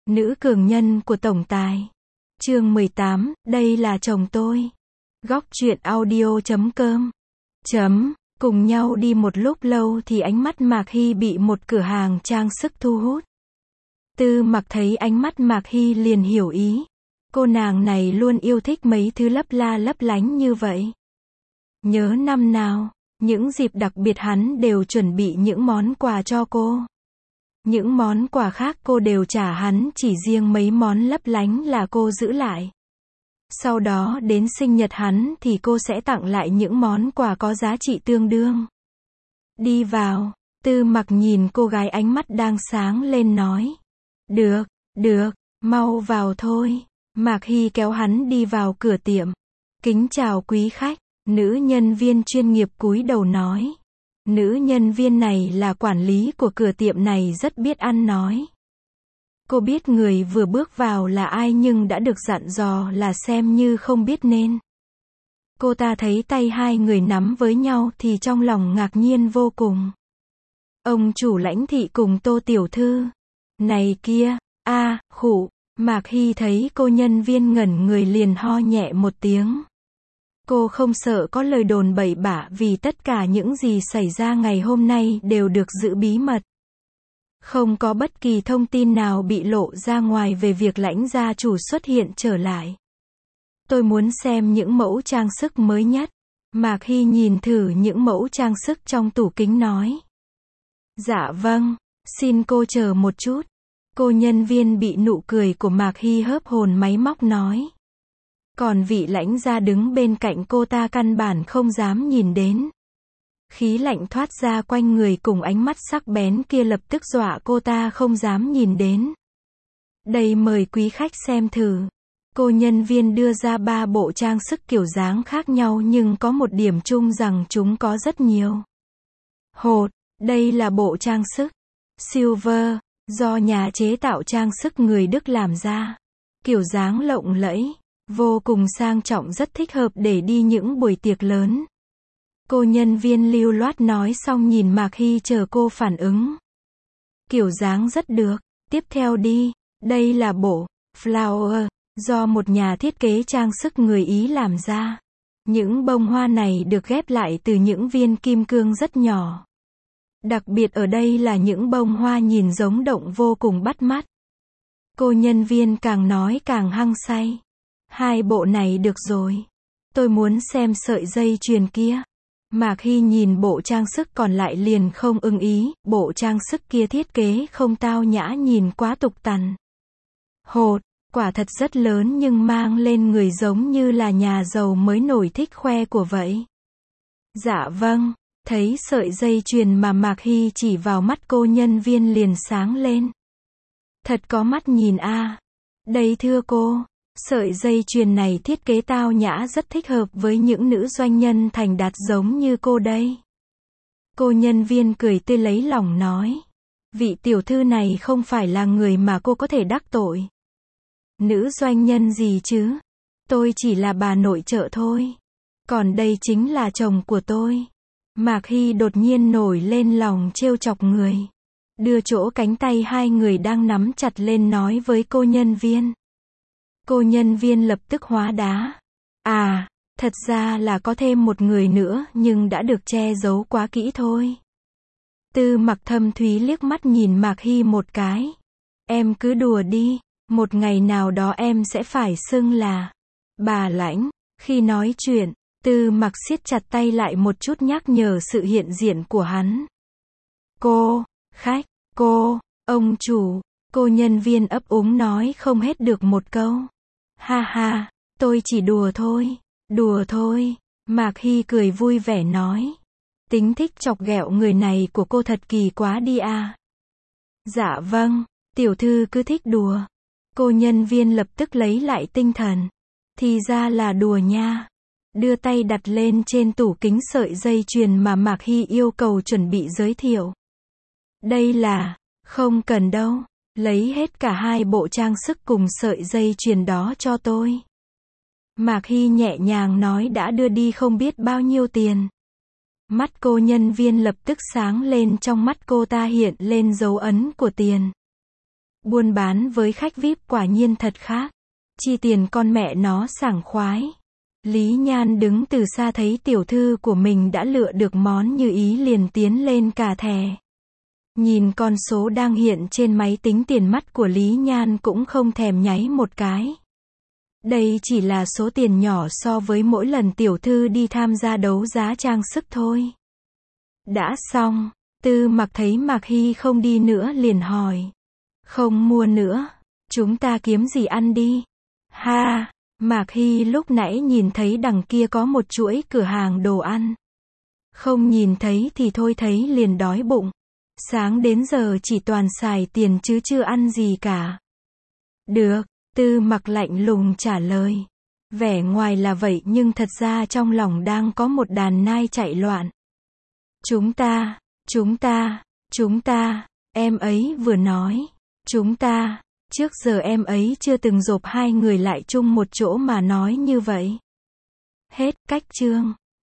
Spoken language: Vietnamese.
Nữ cường nhân của tổng tài. Chương 18, đây là chồng tôi. Góc truyện audio.com. Cùng nhau đi một lúc lâu thì ánh mắt Mạc Hy bị một cửa hàng trang sức thu hút. Tư Mặc thấy ánh mắt Mạc Hy liền hiểu ý. Cô nàng này luôn yêu thích mấy thứ lấp la lấp lánh như vậy. Nhớ năm nào, những dịp đặc biệt hắn đều chuẩn bị những món quà cho cô. Những món quà khác cô đều trả hắn, chỉ riêng mấy món lấp lánh là cô giữ lại. Sau đó đến sinh nhật hắn thì cô sẽ tặng lại những món quà có giá trị tương đương. Đi vào, Tư Mặc nhìn cô gái ánh mắt đang sáng lên nói. Được, mau vào thôi. Mạc Hy kéo hắn đi vào cửa tiệm. Kính chào quý khách, nữ nhân viên chuyên nghiệp cúi đầu nói. Nữ nhân viên này là quản lý của cửa tiệm này, rất biết ăn nói. Cô biết người vừa bước vào là ai nhưng đã được dặn dò là xem như không biết nên. Cô ta thấy tay hai người nắm với nhau thì trong lòng ngạc nhiên vô cùng. Ông chủ Lãnh thị cùng Tô tiểu thư. Này kia, khụ. Mạc Hy thấy cô nhân viên ngẩn người liền ho nhẹ một tiếng. Cô không sợ có lời đồn bậy bạ vì tất cả những gì xảy ra ngày hôm nay đều được giữ bí mật. Không có bất kỳ thông tin nào bị lộ ra ngoài về việc Lãnh gia chủ xuất hiện trở lại. Tôi muốn xem những mẫu trang sức mới nhất. Mạc Hy nhìn thử những mẫu trang sức trong tủ kính nói. Dạ vâng, xin cô chờ một chút. Cô nhân viên bị nụ cười của Mạc Hy hớp hồn máy móc nói. Còn vị Lãnh gia đứng bên cạnh cô ta căn bản không dám nhìn đến. Khí lạnh thoát ra quanh người cùng ánh mắt sắc bén kia lập tức dọa cô ta không dám nhìn đến. Đây mời quý khách xem thử. Cô nhân viên đưa ra 3 bộ trang sức kiểu dáng khác nhau nhưng có một điểm chung rằng chúng có rất nhiều. Đây là bộ trang sức Silver, do nhà chế tạo trang sức người Đức làm ra. Kiểu dáng lộng lẫy, vô cùng sang trọng, rất thích hợp để đi những buổi tiệc lớn. Cô nhân viên lưu loát nói xong nhìn Mạc Hy chờ cô phản ứng. Kiểu dáng rất được, tiếp theo đi. Đây là bộ Flower, do một nhà thiết kế trang sức người Ý làm ra. Những bông hoa này được ghép lại từ những viên kim cương rất nhỏ. Đặc biệt ở đây là những bông hoa nhìn giống động vô cùng bắt mắt. Cô nhân viên càng nói càng hăng say. 2 bộ này được rồi. Tôi muốn xem sợi dây chuyền kia. Mạc Hy nhìn bộ trang sức còn lại liền không ưng ý, bộ trang sức kia thiết kế không tao nhã, nhìn quá tục tằn. Quả thật rất lớn nhưng mang lên người giống như là nhà giàu mới nổi thích khoe của vậy. Dạ vâng, thấy sợi dây chuyền mà Mạc Hy chỉ vào, mắt cô nhân viên liền sáng lên. Thật có mắt nhìn a. Đây thưa cô. Sợi dây chuyền này thiết kế tao nhã, rất thích hợp với những nữ doanh nhân thành đạt giống như cô đây. Cô nhân viên cười tươi lấy lòng nói. Vị tiểu thư này không phải là người mà cô có thể đắc tội. Nữ doanh nhân gì chứ? Tôi chỉ là bà nội trợ thôi. Còn đây chính là chồng của tôi. Mạc Hy đột nhiên nổi lên lòng trêu chọc người. Đưa chỗ cánh tay hai người đang nắm chặt lên nói với cô nhân viên. Cô nhân viên lập tức hóa đá. Thật ra là có thêm một người nữa nhưng đã được che giấu quá kỹ thôi. Tư Mặc thâm thúy liếc mắt nhìn Mạc Hy một cái. Em cứ đùa đi, một ngày nào đó em sẽ phải xưng là bà Lãnh. Khi nói chuyện, Tư Mặc siết chặt tay lại một chút nhắc nhở sự hiện diện của hắn. Cô, khách, cô, ông chủ. Cô nhân viên ấp úng nói không hết được một câu. Ha, tôi chỉ đùa thôi. Mạc Hy cười vui vẻ nói. Tính thích chọc ghẹo người này của cô thật kỳ quá đi à. Dạ vâng, tiểu thư cứ thích đùa. Cô nhân viên lập tức lấy lại tinh thần. Thì ra là đùa nha. Đưa tay đặt lên trên tủ kính sợi dây chuyền mà Mạc Hy yêu cầu chuẩn bị giới thiệu. Đây là, không cần đâu. Lấy hết cả 2 bộ trang sức cùng sợi dây chuyền đó cho tôi. Mạc Hy nhẹ nhàng nói, đã đưa đi không biết bao nhiêu tiền. Mắt cô nhân viên lập tức sáng lên, trong mắt cô ta hiện lên dấu ấn của tiền. Buôn bán với khách VIP quả nhiên thật khác. Chi tiền con mẹ nó sảng khoái. Lý Nhan đứng từ xa thấy tiểu thư của mình đã lựa được món như ý liền tiến lên cà thẻ. Nhìn con số đang hiện trên máy tính tiền mắt của Lý Nhan cũng không thèm nháy một cái. Đây chỉ là số tiền nhỏ so với mỗi lần tiểu thư đi tham gia đấu giá trang sức thôi. Đã xong, Tư Mặc thấy Mạc Hy không đi nữa liền hỏi. Không mua nữa, chúng ta kiếm gì ăn đi. Ha, Mạc Hy lúc nãy nhìn thấy đằng kia có một chuỗi cửa hàng đồ ăn. Không nhìn thấy thì thôi thấy liền đói bụng. Sáng đến giờ chỉ toàn xài tiền chứ chưa ăn gì cả. Được, Tư Mặc lạnh lùng trả lời. Vẻ ngoài là vậy nhưng thật ra trong lòng đang có một đàn nai chạy loạn. Chúng ta, em ấy vừa nói. Chúng ta, trước giờ em ấy chưa từng dộp hai người lại chung một chỗ mà nói như vậy. Hết cách chương.